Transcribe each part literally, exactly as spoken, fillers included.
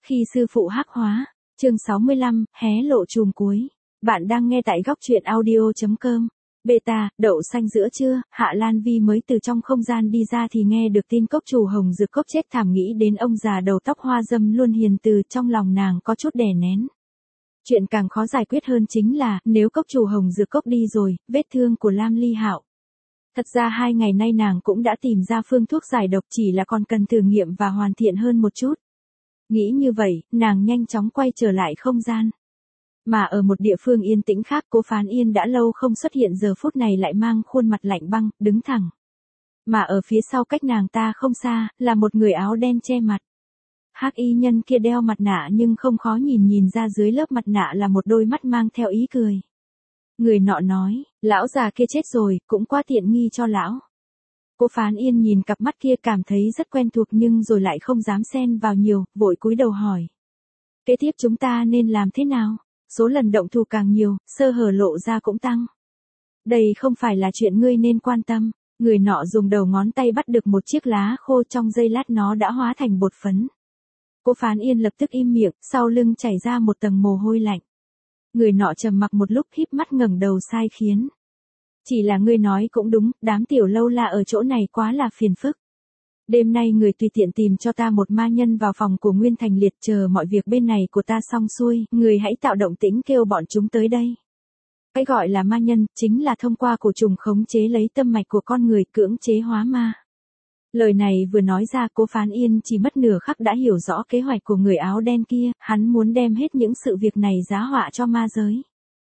Khi sư phụ hắc hóa, chương sáu mươi lăm, hé lộ chùm cuối. Bạn đang nghe tại góc truyện audio chấm com. Beta, đậu xanh giữa trưa, Hạ Lan Vi mới từ trong không gian đi ra thì nghe được tin cốc chủ Hồng Dược Cốc chết thảm, nghĩ đến ông già đầu tóc hoa dâm luôn hiền từ, trong lòng nàng có chút đè nén. Chuyện càng khó giải quyết hơn chính là, nếu cốc chủ Hồng Dược Cốc đi rồi, vết thương của Lam Ly Hạo. Thật ra hai ngày nay nàng cũng đã tìm ra phương thuốc giải độc, chỉ là còn cần thử nghiệm và hoàn thiện hơn một chút. Nghĩ như vậy, nàng nhanh chóng quay trở lại không gian. Mà ở một địa phương yên tĩnh khác, Cố Phán Yên đã lâu không xuất hiện, giờ phút này lại mang khuôn mặt lạnh băng, đứng thẳng. Mà ở phía sau cách nàng ta không xa, là một người áo đen che mặt. Hắc y nhân kia đeo mặt nạ nhưng không khó nhìn, nhìn ra dưới lớp mặt nạ là một đôi mắt mang theo ý cười. Người nọ nói, lão già kia chết rồi, cũng quá tiện nghi cho lão. Cố Phán Yên nhìn cặp mắt kia cảm thấy rất quen thuộc nhưng rồi lại không dám xen vào nhiều, vội cúi đầu hỏi. Kế tiếp chúng ta nên làm thế nào? Số lần động thủ càng nhiều, sơ hở lộ ra cũng tăng. Đây không phải là chuyện ngươi nên quan tâm. Người nọ dùng đầu ngón tay bắt được một chiếc lá khô, trong giây lát nó đã hóa thành bột phấn. Cố Phán Yên lập tức im miệng, sau lưng chảy ra một tầng mồ hôi lạnh. Người nọ trầm mặc một lúc, híp mắt ngẩng đầu sai khiến. Chỉ là ngươi nói cũng đúng, đám tiểu lâu la ở chỗ này quá là phiền phức. Đêm nay người tùy tiện tìm cho ta một ma nhân vào phòng của Nguyên Thành Liệt, chờ mọi việc bên này của ta xong xuôi, người hãy tạo động tĩnh kêu bọn chúng tới đây. Cái gọi là ma nhân, chính là thông qua cổ trùng khống chế lấy tâm mạch của con người, cưỡng chế hóa ma. Lời này vừa nói ra, Cố Phán Yên chỉ mất nửa khắc đã hiểu rõ kế hoạch của người áo đen kia, hắn muốn đem hết những sự việc này giá họa cho ma giới.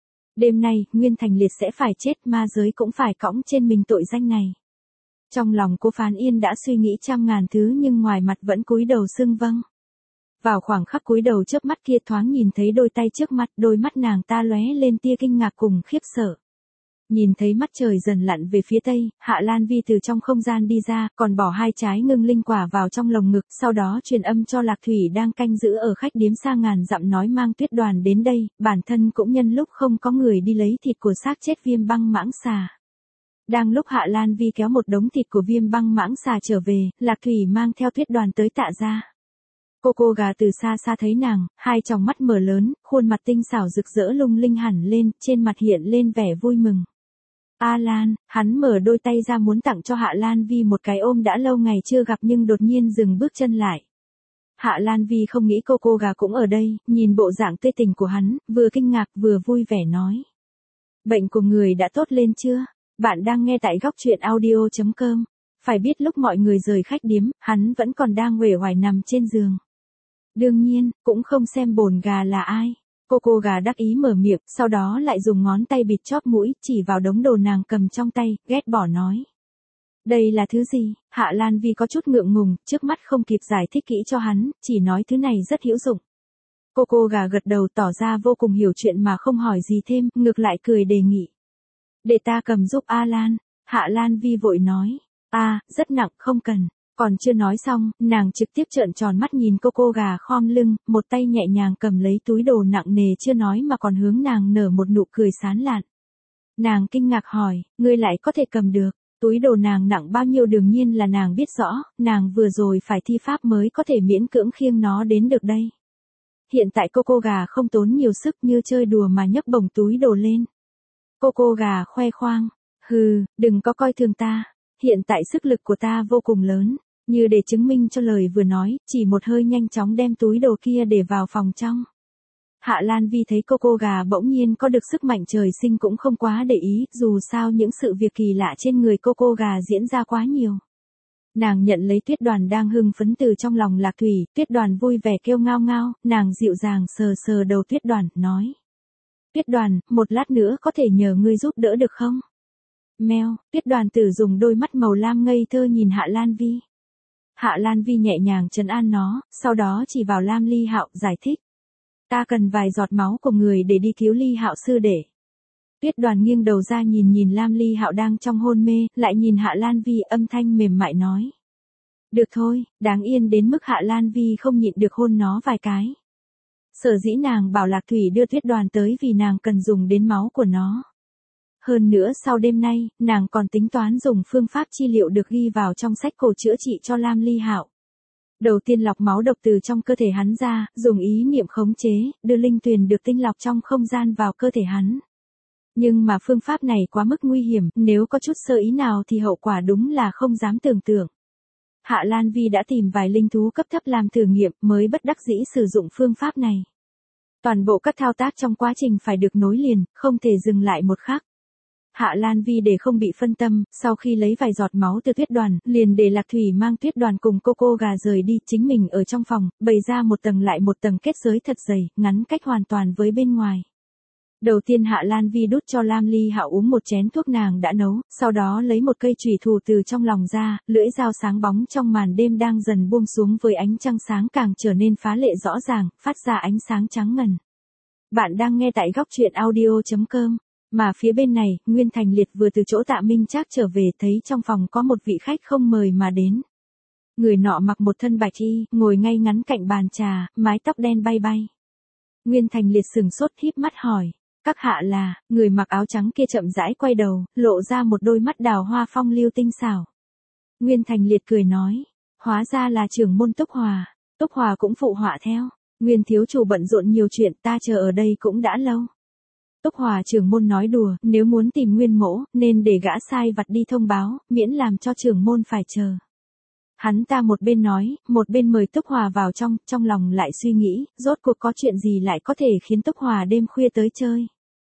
Đêm nay, Nguyên Thành Liệt sẽ phải chết, ma giới cũng phải cõng trên mình tội danh này. Trong lòng Cố Phán Yên đã suy nghĩ trăm ngàn thứ nhưng ngoài mặt vẫn cúi đầu xưng vâng. Vào khoảng khắc cúi đầu chớp mắt kia, thoáng nhìn thấy đôi tay trước mặt, đôi mắt nàng ta lóe lên tia kinh ngạc cùng khiếp sợ. Nhìn thấy mắt trời dần lặn về phía tây, Hạ Lan Vi từ trong không gian đi ra, còn bỏ hai trái ngưng linh quả vào trong lồng ngực, sau đó truyền âm cho Lạc Thủy đang canh giữ ở khách điếm xa ngàn dặm, nói mang Tuyết Đoàn đến đây, bản thân cũng nhân lúc không có người đi lấy thịt của xác chết Viêm Băng Mãng Xà. Đang lúc Hạ Lan Vi kéo một đống thịt của Viêm Băng Mãng Xà trở về, Lạc Thủy mang theo Tuyết Đoàn tới Tạ gia. Cô cô gà từ xa xa thấy nàng, hai tròng mắt mở lớn, khuôn mặt tinh xảo rực rỡ lung linh hẳn lên, trên mặt hiện lên vẻ vui mừng. A Lan, hắn mở đôi tay ra muốn tặng cho Hạ Lan Vi một cái ôm đã lâu ngày chưa gặp nhưng đột nhiên dừng bước chân lại. Hạ Lan Vi không nghĩ cô cô gà cũng ở đây, nhìn bộ dạng tươi tỉnh của hắn, vừa kinh ngạc vừa vui vẻ nói. Bệnh của người đã tốt lên chưa? Bạn đang nghe tại góc truyện audio chấm com. Phải biết lúc mọi người rời khách điếm, hắn vẫn còn đang uể oải nằm trên giường. Đương nhiên, cũng không xem bồn gà là ai. Cô cô gà đắc ý mở miệng, sau đó lại dùng ngón tay bịt chóp mũi, chỉ vào đống đồ nàng cầm trong tay, ghét bỏ nói. Đây là thứ gì? Hạ Lan Vi có chút ngượng ngùng, trước mắt không kịp giải thích kỹ cho hắn, chỉ nói thứ này rất hữu dụng. Cô cô gà gật đầu tỏ ra vô cùng hiểu chuyện mà không hỏi gì thêm, ngược lại cười đề nghị. Để ta cầm giúp A Lan. Hạ Lan Vi vội nói. A, à, rất nặng, không cần. Còn chưa nói xong, nàng trực tiếp trợn tròn mắt nhìn cô cô gà khom lưng, một tay nhẹ nhàng cầm lấy túi đồ nặng nề, chưa nói mà còn hướng nàng nở một nụ cười sán lạn. Nàng kinh ngạc hỏi, ngươi lại có thể cầm được? Túi đồ nàng nặng bao nhiêu đương nhiên là nàng biết rõ, nàng vừa rồi phải thi pháp mới có thể miễn cưỡng khiêng nó đến được đây. Hiện tại cô cô gà không tốn nhiều sức, như chơi đùa mà nhấc bổng túi đồ lên. Cô cô gà khoe khoang, hừ, đừng có coi thường ta, hiện tại sức lực của ta vô cùng lớn. Như để chứng minh cho lời vừa nói, chỉ một hơi nhanh chóng đem túi đồ kia để vào phòng trong. Hạ Lan Vi thấy cô cô gà bỗng nhiên có được sức mạnh trời sinh cũng không quá để ý, dù sao những sự việc kỳ lạ trên người cô cô gà diễn ra quá nhiều. Nàng nhận lấy Tuyết Đoàn đang hưng phấn từ trong lòng Lạc Thủy, Tuyết Đoàn vui vẻ kêu ngao ngao, nàng dịu dàng sờ sờ đầu Tuyết Đoàn, nói. Tuyết Đoàn, một lát nữa có thể nhờ ngươi giúp đỡ được không? Meo, Tuyết Đoàn tử dùng đôi mắt màu lam ngây thơ nhìn Hạ Lan Vi. Hạ Lan Vi nhẹ nhàng trấn an nó, sau đó chỉ vào Lam Ly Hạo, giải thích. Ta cần vài giọt máu của người để đi cứu Ly Hạo sư đệ. Tuyết Đoàn nghiêng đầu ra nhìn nhìn Lam Ly Hạo đang trong hôn mê, lại nhìn Hạ Lan Vi, âm thanh mềm mại nói. Được thôi, đáng yên đến mức Hạ Lan Vi không nhịn được hôn nó vài cái. Sở dĩ nàng bảo Lạc Thủy đưa Tuyết Đoàn tới vì nàng cần dùng đến máu của nó. Hơn nữa sau đêm nay, nàng còn tính toán dùng phương pháp chi liệu được ghi vào trong sách cổ chữa trị cho Lam Ly Hạo. Đầu tiên lọc máu độc từ trong cơ thể hắn ra, dùng ý niệm khống chế, đưa linh tuyền được tinh lọc trong không gian vào cơ thể hắn. Nhưng mà phương pháp này quá mức nguy hiểm, nếu có chút sơ ý nào thì hậu quả đúng là không dám tưởng tượng. Hạ Lan Vi đã tìm vài linh thú cấp thấp làm thử nghiệm mới bất đắc dĩ sử dụng phương pháp này. Toàn bộ các thao tác trong quá trình phải được nối liền, không thể dừng lại một khắc. Hạ Lan Vi để không bị phân tâm, sau khi lấy vài giọt máu từ tuyết đoàn, liền để Lạc Thủy mang tuyết đoàn cùng cô cô gà rời đi, chính mình ở trong phòng, bày ra một tầng lại một tầng kết giới thật dày, ngắn cách hoàn toàn với bên ngoài. Đầu tiên Hạ Lan Vi đút cho Lam Ly Hạo uống một chén thuốc nàng đã nấu, sau đó lấy một cây chùy thủ từ trong lòng ra, lưỡi dao sáng bóng trong màn đêm đang dần buông xuống với ánh trăng sáng càng trở nên phá lệ rõ ràng, phát ra ánh sáng trắng ngần. Bạn đang nghe tại góc truyện audio chấm com. Mà phía bên này, Nguyên Thành Liệt vừa từ chỗ Tạ Minh Trác trở về thấy trong phòng có một vị khách không mời mà đến. Người nọ mặc một thân bạch y, ngồi ngay ngắn cạnh bàn trà, mái tóc đen bay bay. Nguyên Thành Liệt sừng sốt híp mắt hỏi, các hạ là, người mặc áo trắng kia chậm rãi quay đầu, lộ ra một đôi mắt đào hoa phong lưu tinh xảo. Nguyên Thành Liệt cười nói, hóa ra là trưởng môn Túc Hòa, Túc Hòa cũng phụ họa theo, Nguyên thiếu chủ bận rộn nhiều chuyện ta chờ ở đây cũng đã lâu. Túc Hòa trưởng môn nói đùa, nếu muốn tìm Nguyên mỗ, nên để gã sai vặt đi thông báo, miễn làm cho trưởng môn phải chờ. Hắn ta một bên nói, một bên mời Túc Hòa vào trong, trong lòng lại suy nghĩ, rốt cuộc có chuyện gì lại có thể khiến Túc Hòa đêm khuya tới chơi.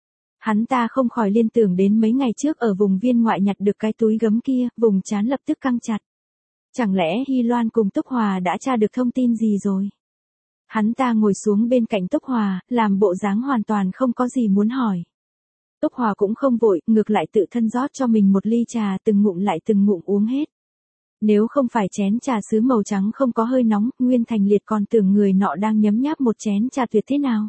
Hắn ta không khỏi liên tưởng đến mấy ngày trước ở vùng viên ngoại nhặt được cái túi gấm kia, vùng trán lập tức căng chặt. Chẳng lẽ Hy Loan cùng Túc Hòa đã tra được thông tin gì rồi? Hắn ta ngồi xuống bên cạnh Túc Hòa, làm bộ dáng hoàn toàn không có gì muốn hỏi. Túc Hòa cũng không vội, ngược lại tự thân rót cho mình một ly trà từng ngụm lại từng ngụm uống hết. Nếu không phải chén trà sứ màu trắng không có hơi nóng, Nguyên Thành Liệt còn tưởng người nọ đang nhấm nháp một chén trà tuyệt thế nào.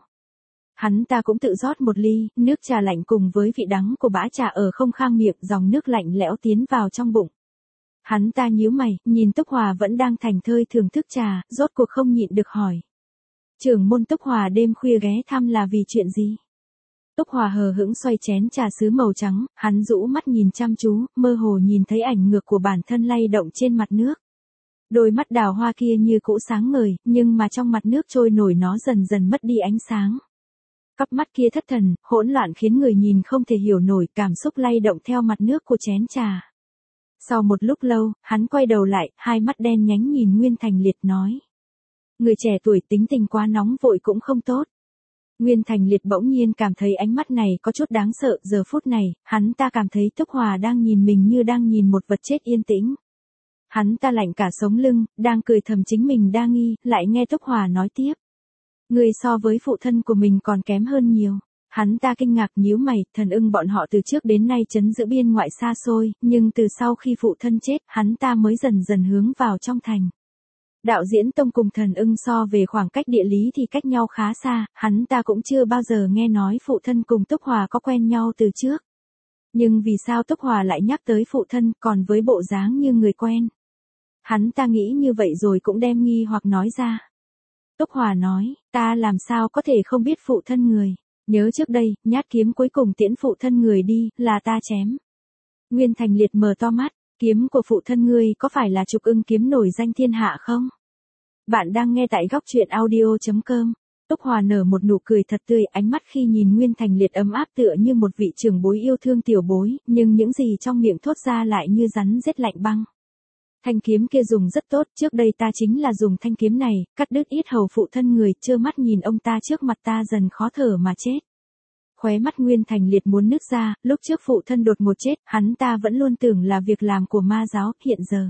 Hắn ta cũng tự rót một ly, nước trà lạnh cùng với vị đắng của bã trà ở không khang miệng, dòng nước lạnh lẽo tiến vào trong bụng. Hắn ta nhíu mày, nhìn Túc Hòa vẫn đang thành thơi thưởng thức trà, rốt cuộc không nhịn được hỏi. Trưởng môn Túc Hòa đêm khuya ghé thăm là vì chuyện gì? Túc Hòa hờ hững xoay chén trà sứ màu trắng, hắn rũ mắt nhìn chăm chú, mơ hồ nhìn thấy ảnh ngược của bản thân lay động trên mặt nước. Đôi mắt đào hoa kia như cũ sáng ngời, nhưng mà trong mặt nước trôi nổi nó dần dần mất đi ánh sáng. Cặp mắt kia thất thần, hỗn loạn khiến người nhìn không thể hiểu nổi, cảm xúc lay động theo mặt nước của chén trà. Sau một lúc lâu, hắn quay đầu lại, hai mắt đen nhánh nhìn Nguyên Thành Liệt nói. Người trẻ tuổi tính tình quá nóng vội cũng không tốt. Nguyên Thành Liệt bỗng nhiên cảm thấy ánh mắt này có chút đáng sợ, giờ phút này, hắn ta cảm thấy Túc Hòa đang nhìn mình như đang nhìn một vật chết yên tĩnh. Hắn ta lạnh cả sống lưng, đang cười thầm chính mình đa nghi, lại nghe Túc Hòa nói tiếp. Người so với phụ thân của mình còn kém hơn nhiều. Hắn ta kinh ngạc nhíu mày, Thần Ưng bọn họ từ trước đến nay trấn giữ biên ngoại xa xôi, nhưng từ sau khi phụ thân chết, hắn ta mới dần dần hướng vào trong thành. Đạo Diễn Tông cùng Thần Ưng so về khoảng cách địa lý thì cách nhau khá xa, hắn ta cũng chưa bao giờ nghe nói phụ thân cùng Túc Hòa có quen nhau từ trước. Nhưng vì sao Túc Hòa lại nhắc tới phụ thân còn với bộ dáng như người quen? Hắn ta nghĩ như vậy rồi cũng đem nghi hoặc nói ra. Túc Hòa nói, ta làm sao có thể không biết phụ thân người, nhớ trước đây, nhát kiếm cuối cùng tiễn phụ thân người đi, là ta chém. Nguyên Thành Liệt mở to mắt, kiếm của phụ thân ngươi có phải là Trục Ưng kiếm nổi danh thiên hạ không? Bạn đang nghe tại góc truyện audio chấm com. Túc Hòa nở một nụ cười thật tươi, ánh mắt khi nhìn Nguyên Thành Liệt ấm áp tựa như một vị trưởng bối yêu thương tiểu bối, nhưng những gì trong miệng thốt ra lại như rắn rết lạnh băng. Thanh kiếm kia dùng rất tốt, trước đây ta chính là dùng thanh kiếm này, cắt đứt yết hầu phụ thân người, trơ mắt nhìn ông ta trước mặt ta dần khó thở mà chết. Khóe mắt Nguyên Thành Liệt muốn nứt ra, lúc trước phụ thân đột ngột chết, hắn ta vẫn luôn tưởng là việc làm của ma giáo, hiện giờ.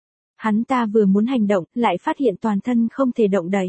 Hắn ta vừa muốn hành động, lại phát hiện toàn thân không thể động đậy.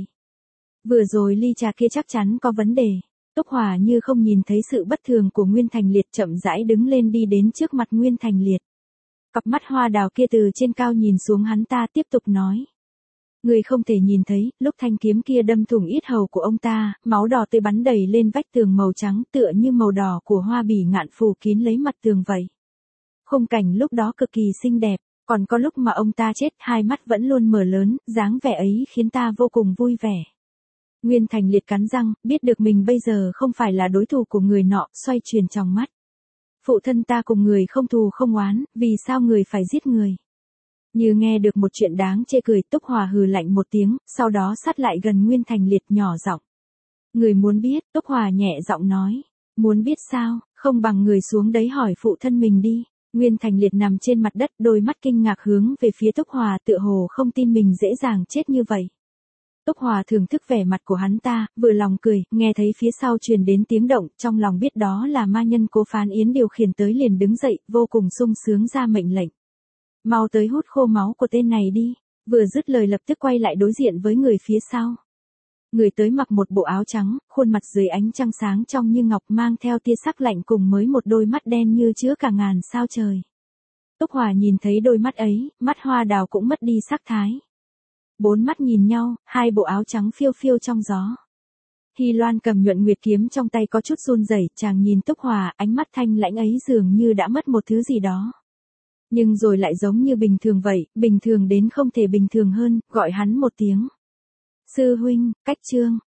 Vừa rồi ly trà kia chắc chắn có vấn đề. Túc Hòa như không nhìn thấy sự bất thường của Nguyên Thành Liệt, chậm rãi đứng lên đi đến trước mặt Nguyên Thành Liệt. Cặp mắt hoa đào kia từ trên cao nhìn xuống hắn ta tiếp tục nói. Người không thể nhìn thấy, lúc thanh kiếm kia đâm thủng yết hầu của ông ta, máu đỏ tươi bắn đầy lên vách tường màu trắng tựa như màu đỏ của hoa bỉ ngạn phủ kín lấy mặt tường vậy. Khung cảnh lúc đó cực kỳ xinh đẹp, còn có lúc mà ông ta chết hai mắt vẫn luôn mở lớn, dáng vẻ ấy khiến ta vô cùng vui vẻ. Nguyên Thành Liệt cắn răng, biết được mình bây giờ không phải là đối thủ của người nọ, xoay chuyển trong mắt. Phụ thân ta cùng người không thù không oán, vì sao người phải giết người? Như nghe được một chuyện đáng chê cười, Túc Hòa hừ lạnh một tiếng, sau đó sát lại gần Nguyên Thành Liệt nhỏ giọng. Người muốn biết, Túc Hòa nhẹ giọng nói. Muốn biết sao, không bằng người xuống đấy hỏi phụ thân mình đi. Nguyên Thành Liệt nằm trên mặt đất, đôi mắt kinh ngạc hướng về phía Túc Hòa, tựa hồ không tin mình dễ dàng chết như vậy. Túc Hòa thưởng thức vẻ mặt của hắn ta, vừa lòng cười, nghe thấy phía sau truyền đến tiếng động, trong lòng biết đó là ma nhân Cố Phán Yến điều khiển tới, liền đứng dậy, vô cùng sung sướng ra mệnh lệnh. Mau tới hút khô máu của tên này đi. Vừa dứt lời lập tức quay lại đối diện với người phía sau. Người tới mặc một bộ áo trắng, khuôn mặt dưới ánh trăng sáng trong như ngọc, mang theo tia sắc lạnh cùng với một đôi mắt đen như chứa cả ngàn sao trời. Túc Hòa nhìn thấy đôi mắt ấy, mắt hoa đào cũng mất đi sắc thái. Bốn mắt nhìn nhau, hai bộ áo trắng phiêu phiêu trong gió. Hy Loan cầm nhuận nguyệt kiếm trong tay có chút run rẩy, chàng nhìn Túc Hòa, ánh mắt thanh lãnh ấy dường như đã mất một thứ gì đó. Nhưng rồi lại giống như bình thường vậy, bình thường đến không thể bình thường hơn, gọi hắn một tiếng. Sư huynh, cách chương.